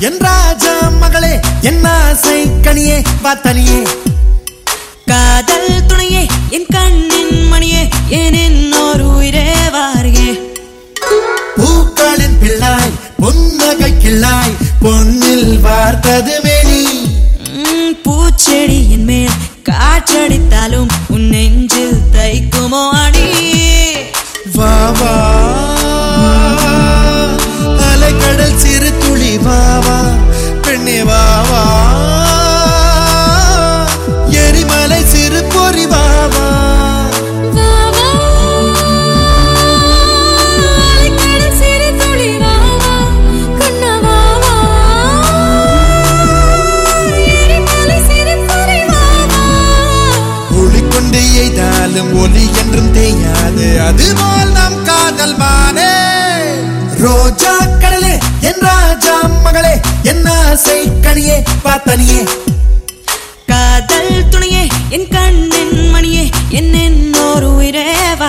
என் ராஜா மகளே என் ஆசை கனியே வாத்தனியே காதல் துணையே என் கண்ணின் மணியே என் இன்னொரு உயிரே வாரியே பூக்களின் பிள்ளாய் பொன்னகை கிள்ளாய் பொன்னில் வார்த்தது மேனி பூச்செடியின் மேல் காற்றடித்தாலும் உன் நெஞ்சில் தைக்குமோ அடி வா வா அலைக்கடல் சிறு துளி வா வா பெண்ணே வா வா எரிமலை சிறு பொறி வா வா ஒலி என்றும் தேயாது அதுபோல் நம் காதல் மானே ரோஜா கடலே என் ராஜா மகளே என் ஆசை கனியே பாத்தனியே காதல் துணையே என் கண்ணின் மணியே என் இன்னொரு உயிரே